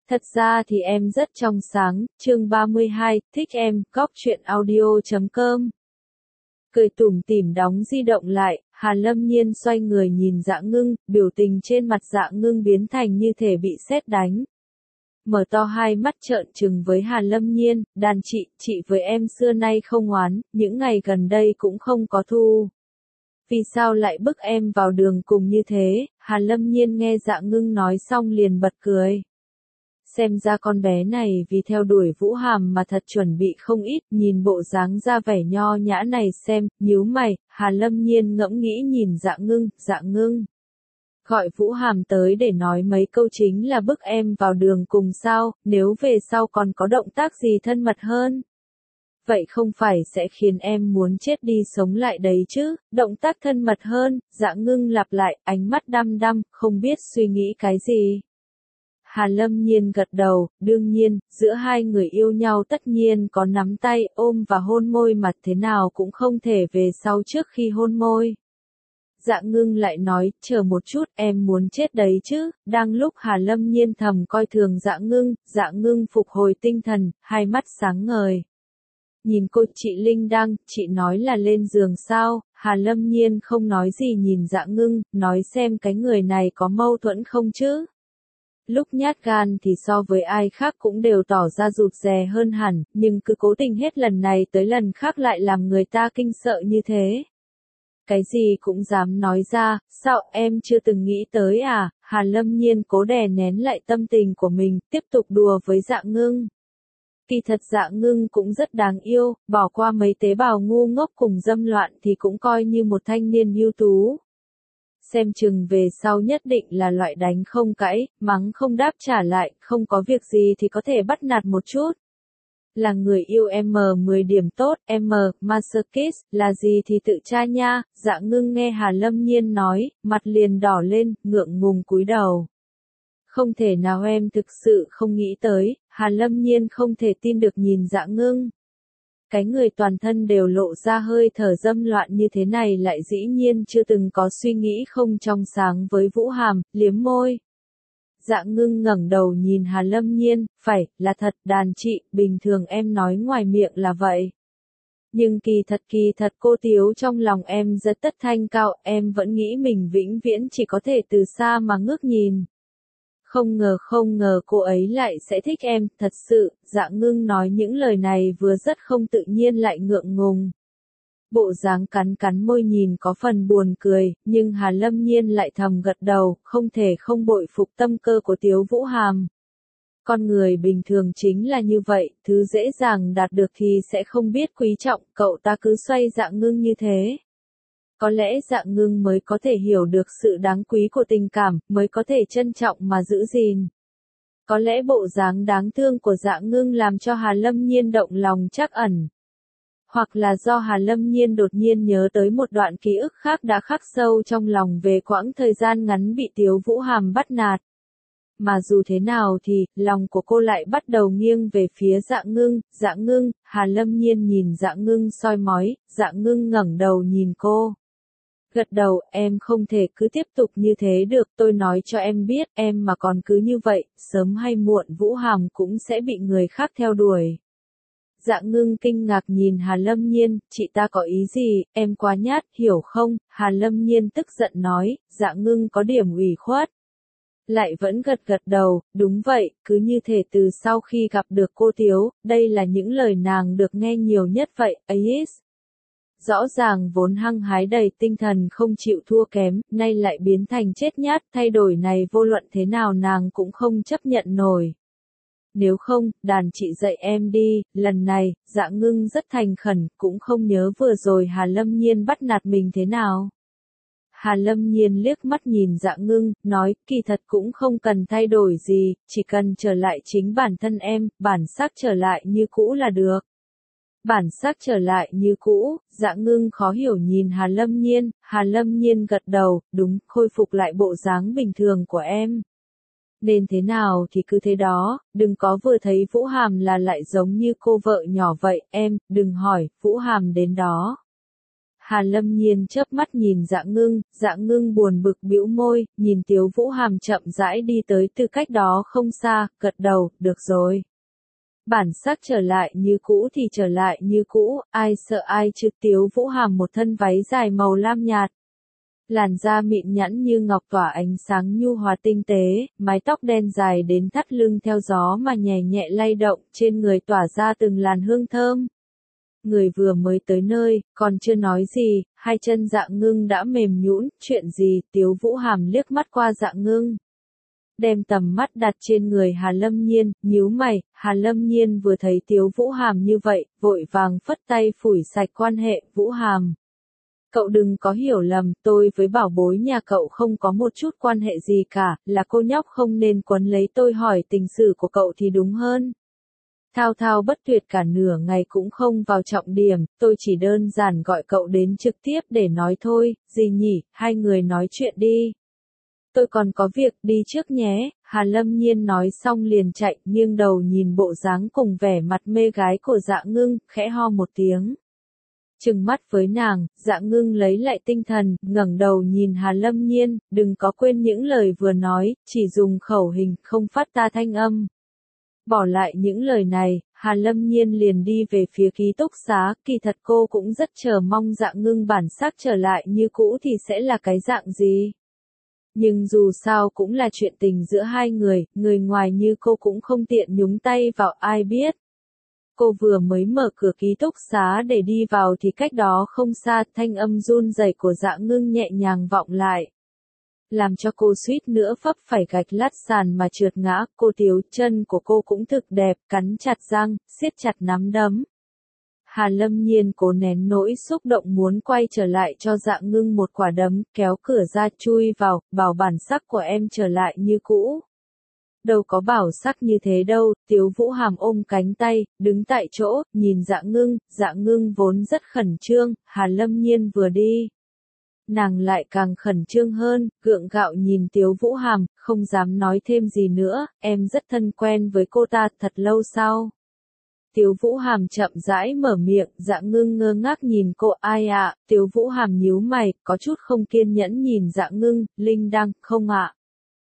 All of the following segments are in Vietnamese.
Thật ra thì em rất trong sáng, chương 32, thích em, góc truyện audio.com. Cười tủm tỉm đóng di động lại, Hà Lâm Nhiên xoay người nhìn Dạ Ngưng, biểu tình trên mặt Dạ Ngưng biến thành như thể bị sét đánh. Mở to hai mắt trợn trừng với Hà Lâm Nhiên, đàn chị với em xưa nay không oán, những ngày gần đây cũng không có thù. Vì sao lại bức em vào đường cùng như thế? Hà Lâm Nhiên nghe Dạ Ngưng nói xong liền bật cười. Xem ra con bé này vì theo đuổi Vũ Hàm mà thật chuẩn bị không ít, nhìn bộ dáng ra vẻ nho nhã này xem, nhíu mày, Hà Lâm Nhiên ngẫm nghĩ nhìn Dạ Ngưng. Gọi Vũ Hàm tới để nói mấy câu chính là bức em vào đường cùng sao, nếu về sau còn có động tác gì thân mật hơn. Vậy không phải sẽ khiến em muốn chết đi sống lại đấy chứ, động tác thân mật hơn, Dạ Ngưng lặp lại, ánh mắt đăm đăm, không biết suy nghĩ cái gì. Hà Lâm Nhiên gật đầu, đương nhiên, giữa hai người yêu nhau tất nhiên có nắm tay, ôm và hôn môi mà thế nào cũng không thể về sau trước khi hôn môi. Dạ Ngưng lại nói, chờ một chút, em muốn chết đấy chứ, đang lúc Hà Lâm Nhiên thầm coi thường Dạ Ngưng phục hồi tinh thần, hai mắt sáng ngời. Nhìn cô chị Linh Đăng, chị nói là lên giường sao, Hà Lâm Nhiên không nói gì nhìn Dạ Ngưng, nói xem cái người này có mâu thuẫn không chứ. Lúc nhát gan thì so với ai khác cũng đều tỏ ra rụt rè hơn hẳn, nhưng cứ cố tình hết lần này tới lần khác lại làm người ta kinh sợ như thế. Cái gì cũng dám nói ra, sao em chưa từng nghĩ tới à? Hà Lâm Nhiên cố đè nén lại tâm tình của mình, tiếp tục đùa với Dạ Ngưng. Kỳ thật Dạ Ngưng cũng rất đáng yêu, bỏ qua mấy tế bào ngu ngốc cùng dâm loạn thì cũng coi như một thanh niên ưu tú. Xem chừng về sau nhất định là loại đánh không cãi, mắng không đáp trả lại, không có việc gì thì có thể bắt nạt một chút. Là người yêu em 10 điểm tốt, em Masterkiss, là gì thì tự tra nha. Dạ Ngưng nghe Hà Lâm Nhiên nói, mặt liền đỏ lên, ngượng ngùng cúi đầu. Không thể nào em thực sự không nghĩ tới, Hà Lâm Nhiên không thể tin được nhìn Dạ Ngưng. Cái người toàn thân đều lộ ra hơi thở dâm loạn như thế này lại dĩ nhiên chưa từng có suy nghĩ không trong sáng với Vũ Hàm, liếm môi. Dạ Ngưng ngẩng đầu nhìn Hà Lâm Nhiên, phải, là thật, đàn chị, bình thường em nói ngoài miệng là vậy. Nhưng kỳ thật cô Tiếu trong lòng em rất tất thanh cao, em vẫn nghĩ mình vĩnh viễn chỉ có thể từ xa mà ngước nhìn. Không ngờ cô ấy lại sẽ thích em, thật sự, Dạ Ngưng nói những lời này vừa rất không tự nhiên lại ngượng ngùng. Bộ dáng cắn môi nhìn có phần buồn cười, nhưng Hà Lâm Nhiên lại thầm gật đầu, không thể không bội phục tâm cơ của Tiếu Vũ Hàm. Con người bình thường chính là như vậy, thứ dễ dàng đạt được thì sẽ không biết quý trọng, cậu ta cứ xoay Dạ Ngưng như thế. Có lẽ Dạ Ngưng mới có thể hiểu được sự đáng quý của tình cảm, mới có thể trân trọng mà giữ gìn. Có lẽ bộ dáng đáng thương của Dạ Ngưng làm cho Hà Lâm Nhiên động lòng trắc ẩn. Hoặc là do Hà Lâm Nhiên đột nhiên nhớ tới một đoạn ký ức khác đã khắc sâu trong lòng về quãng thời gian ngắn bị Tiếu Vũ Hàm bắt nạt. Mà dù thế nào thì, lòng của cô lại bắt đầu nghiêng về phía Dạ Ngưng, Hà Lâm Nhiên nhìn Dạ Ngưng soi mói, Dạ Ngưng ngẩng đầu nhìn cô. Gật đầu, em không thể cứ tiếp tục như thế được, tôi nói cho em biết, em mà còn cứ như vậy, sớm hay muộn Vũ Hàm cũng sẽ bị người khác theo đuổi. Dạ Ngưng kinh ngạc nhìn Hà Lâm Nhiên, chị ta có ý gì, em quá nhát, hiểu không? Hà Lâm Nhiên tức giận nói, Dạ Ngưng có điểm ủy khuất. Lại vẫn gật đầu, đúng vậy, cứ như thể từ sau khi gặp được cô Tiếu, đây là những lời nàng được nghe nhiều nhất vậy, ấy. Rõ ràng vốn hăng hái đầy tinh thần không chịu thua kém, nay lại biến thành chết nhát, thay đổi này vô luận thế nào nàng cũng không chấp nhận nổi. Nếu không, đàn chị dạy em đi, lần này, Dạ Ngưng rất thành khẩn, cũng không nhớ vừa rồi Hà Lâm Nhiên bắt nạt mình thế nào. Hà Lâm Nhiên liếc mắt nhìn Dạ Ngưng, nói, kỳ thật cũng không cần thay đổi gì, chỉ cần trở lại chính bản thân em, bản sắc trở lại như cũ là được. Bản sắc trở lại như cũ, Dạ Ngưng khó hiểu nhìn Hà Lâm Nhiên gật đầu, đúng, khôi phục lại bộ dáng bình thường của em. Nên thế nào thì cứ thế đó, đừng có vừa thấy Vũ Hàm là lại giống như cô vợ nhỏ vậy, em, đừng hỏi, Vũ Hàm đến đó. Hà Lâm Nhiên chớp mắt nhìn Dạ Ngưng buồn bực bĩu môi, nhìn Tiếu Vũ Hàm chậm rãi đi tới từ cách đó không xa, gật đầu, được rồi. Bản sắc trở lại như cũ thì trở lại như cũ, ai sợ ai chứ. Tiếu Vũ Hàm một thân váy dài màu lam nhạt. Làn da mịn nhẵn như ngọc tỏa ánh sáng nhu hòa tinh tế, mái tóc đen dài đến thắt lưng theo gió mà nhẹ nhẹ lay động, trên người tỏa ra từng làn hương thơm. Người vừa mới tới nơi, còn chưa nói gì, hai chân Dạ Ngưng đã mềm nhũn, chuyện gì? Tiếu Vũ Hàm liếc mắt qua Dạ Ngưng, đem tầm mắt đặt trên người Hà Lâm Nhiên, nhíu mày. Hà Lâm Nhiên vừa thấy Tiếu Vũ Hàm như vậy, vội vàng phất tay phủi sạch quan hệ. Vũ Hàm, cậu đừng có hiểu lầm, tôi với bảo bối nhà cậu không có một chút quan hệ gì cả, là cô nhóc không nên quấn lấy tôi hỏi tình sử của cậu thì đúng hơn. Thao thao bất tuyệt cả nửa ngày cũng không vào trọng điểm, tôi chỉ đơn giản gọi cậu đến trực tiếp để nói thôi. Gì nhỉ, hai người nói chuyện đi. Tôi còn có việc, đi trước nhé. Hà Lâm Nhiên nói xong liền chạy, nghiêng đầu nhìn bộ dáng cùng vẻ mặt mê gái của Dạ Ngưng, khẽ ho một tiếng. Trừng mắt với nàng, Dạ Ngưng lấy lại tinh thần, ngẩng đầu nhìn Hà Lâm Nhiên, đừng có quên những lời vừa nói, chỉ dùng khẩu hình, không phát ta thanh âm. Bỏ lại những lời này, Hà Lâm Nhiên liền đi về phía ký túc xá, kỳ thật cô cũng rất chờ mong Dạ Ngưng bản sắc trở lại như cũ thì sẽ là cái dạng gì. Nhưng dù sao cũng là chuyện tình giữa hai người ngoài như cô cũng không tiện nhúng tay vào, ai biết. Cô vừa mới mở cửa ký túc xá để đi vào thì cách đó không xa, thanh âm run rẩy của Dạ Ngưng nhẹ nhàng vọng lại. Làm cho cô suýt nữa vấp phải gạch lát sàn mà trượt ngã. Cô Tiếu, chân của cô cũng thực đẹp, cắn chặt răng, siết chặt nắm đấm. Hà Lâm Nhiên cố nén nỗi xúc động muốn quay trở lại cho Dạ Ngưng một quả đấm, kéo cửa ra chui vào, bảo bản sắc của em trở lại như cũ. Đâu có bảo sắc như thế đâu. Tiếu Vũ Hàm ôm cánh tay, đứng tại chỗ, nhìn Dạ Ngưng vốn rất khẩn trương, Hà Lâm Nhiên vừa đi. Nàng lại càng khẩn trương hơn, gượng gạo nhìn Tiếu Vũ Hàm, không dám nói thêm gì nữa, em rất thân quen với cô ta, thật lâu sau. Tiếu Vũ Hàm chậm rãi mở miệng, Dạ Ngưng ngơ ngác nhìn cô, ai ạ? Tiếu Vũ Hàm nhíu mày, có chút không kiên nhẫn nhìn Dạ Ngưng, Linh Đăng, không ạ.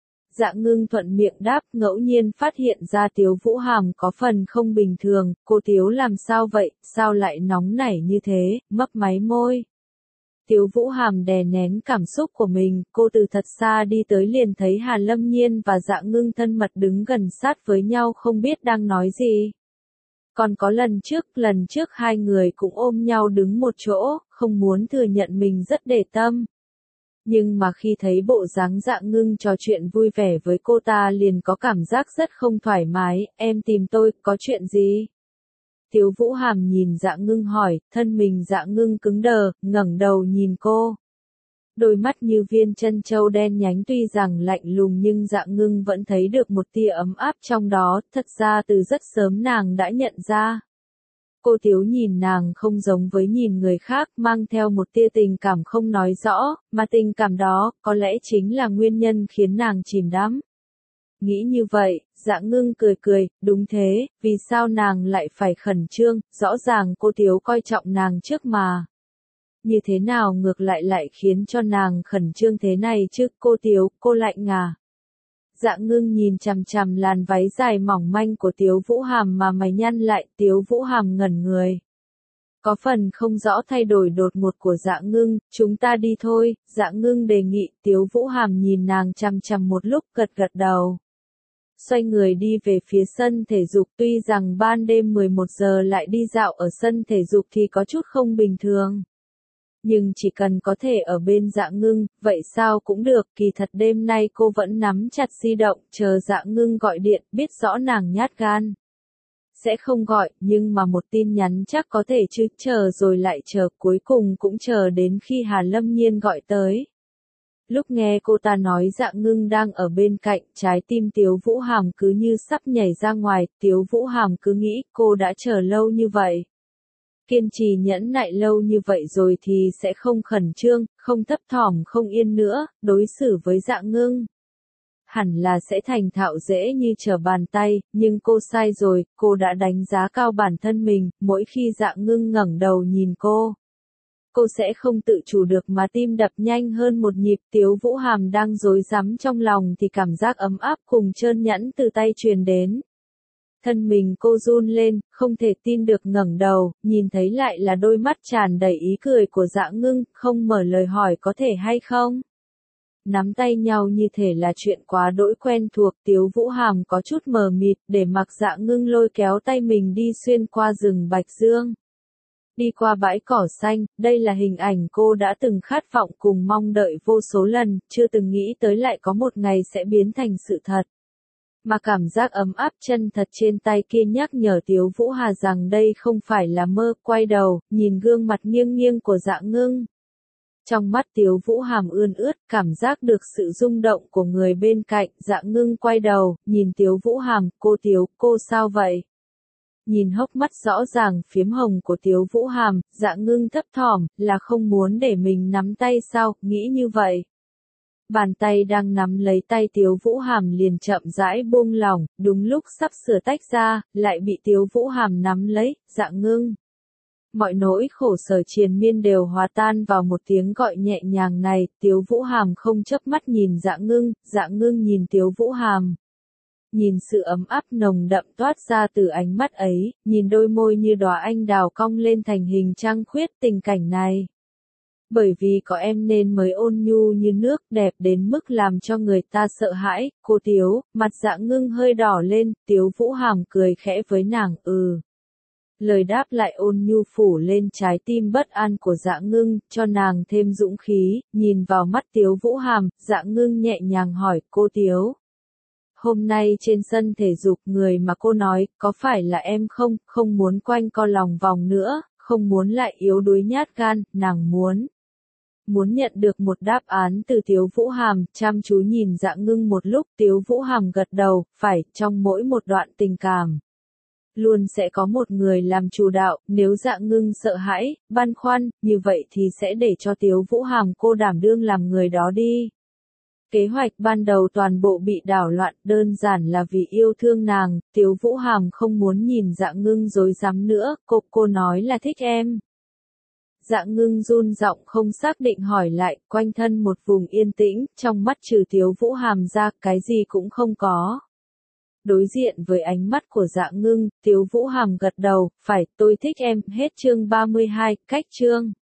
Dạ Ngưng thuận miệng đáp, ngẫu nhiên phát hiện ra Tiếu Vũ Hàm có phần không bình thường, cô Tiếu làm sao vậy, sao lại nóng nảy như thế, mấp máy môi. Tiếu Vũ Hàm đè nén cảm xúc của mình, cô từ thật xa đi tới liền thấy Hà Lâm Nhiên và Dạ Ngưng thân mật đứng gần sát với nhau không biết đang nói gì. Còn có lần trước hai người cũng ôm nhau đứng một chỗ, không muốn thừa nhận mình rất để tâm. Nhưng mà khi thấy bộ dáng Dạ Ngưng trò chuyện vui vẻ với cô ta liền có cảm giác rất không thoải mái, em tìm tôi, có chuyện gì? Tiếu Vũ Hàm nhìn Dạ Ngưng hỏi, thân mình Dạ Ngưng cứng đờ, ngẩng đầu nhìn cô. Đôi mắt như viên trân châu đen nhánh tuy rằng lạnh lùng nhưng Dạ Ngưng vẫn thấy được một tia ấm áp trong đó, thật ra từ rất sớm nàng đã nhận ra. Cô Tiếu nhìn nàng không giống với nhìn người khác, mang theo một tia tình cảm không nói rõ, mà tình cảm đó, có lẽ chính là nguyên nhân khiến nàng chìm đắm. Nghĩ như vậy, Dạ Ngưng cười, đúng thế, vì sao nàng lại phải khẩn trương, rõ ràng cô Tiếu coi trọng nàng trước mà. Như thế nào ngược lại khiến cho nàng khẩn trương thế này chứ, cô Tiếu, cô lạnh à. Dạ Ngưng nhìn chằm chằm làn váy dài mỏng manh của Tiếu Vũ Hàm mà mày nhăn lại, Tiếu Vũ Hàm ngẩn người. Có phần không rõ thay đổi đột ngột của Dạ Ngưng, chúng ta đi thôi, Dạ Ngưng đề nghị. Tiếu Vũ Hàm nhìn nàng chằm chằm một lúc, gật đầu. Xoay người đi về phía sân thể dục, tuy rằng ban đêm 11 giờ lại đi dạo ở sân thể dục thì có chút không bình thường. Nhưng chỉ cần có thể ở bên Dạ Ngưng, vậy sao cũng được, kỳ thật đêm nay cô vẫn nắm chặt di động, chờ Dạ Ngưng gọi điện, biết rõ nàng nhát gan. Sẽ không gọi, nhưng mà một tin nhắn chắc có thể chứ, chờ rồi lại chờ, cuối cùng cũng chờ đến khi Hà Lâm Nhiên gọi tới. Lúc nghe cô ta nói Dạ Ngưng đang ở bên cạnh, trái tim Tiếu Vũ Hàm cứ như sắp nhảy ra ngoài, Tiếu Vũ Hàm cứ nghĩ cô đã chờ lâu như vậy. Kiên trì nhẫn nại lâu như vậy rồi thì sẽ không khẩn trương, không thấp thỏm không yên nữa, đối xử với Dạ Ngưng. Hẳn là sẽ thành thạo dễ như trở bàn tay, nhưng cô sai rồi, cô đã đánh giá cao bản thân mình, mỗi khi Dạ Ngưng ngẩng đầu nhìn cô. cô sẽ không tự chủ được mà tim đập nhanh hơn một nhịp. Tiếu Vũ Hàm đang rối rắm trong lòng thì cảm giác ấm áp cùng trơn nhẵn từ tay truyền đến. Thân mình cô run lên, không thể tin được ngẩng đầu, nhìn thấy lại là đôi mắt tràn đầy ý cười của Dạ Ngưng, không mở lời hỏi có thể hay không. Nắm tay nhau như thể là chuyện quá đỗi quen thuộc. Tiếu Vũ Hàm có chút mờ mịt, để mặc Dạ Ngưng lôi kéo tay mình đi xuyên qua rừng Bạch Dương. Đi qua bãi cỏ xanh, đây là hình ảnh cô đã từng khát vọng cùng mong đợi vô số lần, chưa từng nghĩ tới lại có một ngày sẽ biến thành sự thật. Mà cảm giác ấm áp chân thật trên tay kia nhắc nhở Tiếu Vũ Hà rằng đây không phải là mơ. Quay đầu, nhìn gương mặt nghiêng nghiêng của Dạ Ngưng. Trong mắt Tiếu Vũ Hàm ươn ướt, cảm giác được sự rung động của người bên cạnh. Dạ Ngưng quay đầu, nhìn Tiếu Vũ Hàm, cô sao vậy? Nhìn hốc mắt rõ ràng phiếm hồng của Tiếu Vũ Hàm, Dạ Ngưng thấp thỏm, là không muốn để mình nắm tay sao, nghĩ như vậy. Bàn tay đang nắm lấy tay Tiếu Vũ Hàm liền chậm rãi buông lỏng, đúng lúc sắp sửa tách ra, lại bị Tiếu Vũ Hàm nắm lấy. Dạ Ngưng. Mọi nỗi khổ sở triền miên đều hòa tan vào một tiếng gọi nhẹ nhàng này. Tiếu Vũ Hàm không chớp mắt nhìn Dạ Ngưng nhìn Tiếu Vũ Hàm. Nhìn sự ấm áp nồng đậm toát ra từ ánh mắt ấy, nhìn đôi môi như đóa anh đào cong lên thành hình trăng khuyết. Tình cảnh này. Bởi vì có em nên mới ôn nhu như nước, đẹp đến mức làm cho người ta sợ hãi. Cô Tiếu, mặt Dạ Ngưng hơi đỏ lên. Tiếu Vũ Hàm cười khẽ với nàng, Lời đáp lại ôn nhu phủ lên trái tim bất an của Dạ Ngưng, cho nàng thêm dũng khí. Nhìn vào mắt Tiếu Vũ Hàm, Dạ Ngưng nhẹ nhàng hỏi, cô Tiếu. Hôm nay trên sân thể dục, người mà cô nói, có phải là em không? Không muốn quanh co lòng vòng nữa, không muốn lại yếu đuối nhát gan. Nàng muốn nhận được một đáp án từ Tiếu Vũ Hàm. Chăm chú nhìn Dạ Ngưng một lúc, Tiếu Vũ Hàm gật đầu, phải, trong mỗi một đoạn tình cảm luôn sẽ có một người làm chủ đạo. Nếu Dạ Ngưng sợ hãi, băn khoăn, như vậy thì sẽ để cho Tiếu Vũ Hàm cô đảm đương làm người đó đi. Kế hoạch ban đầu toàn bộ bị đảo loạn, đơn giản là vì yêu thương nàng. Tiếu Vũ Hàm không muốn nhìn Dạ Ngưng rối rắm nữa. Cô nói là thích em. Dạ Ngưng run giọng không xác định hỏi lại. Quanh thân một vùng yên tĩnh, trong mắt trừ Tiếu Vũ Hàm ra, cái gì cũng không có. Đối diện với ánh mắt của Dạ Ngưng, Tiếu Vũ Hàm gật đầu, phải, tôi thích em. Hết chương 32, cách chương.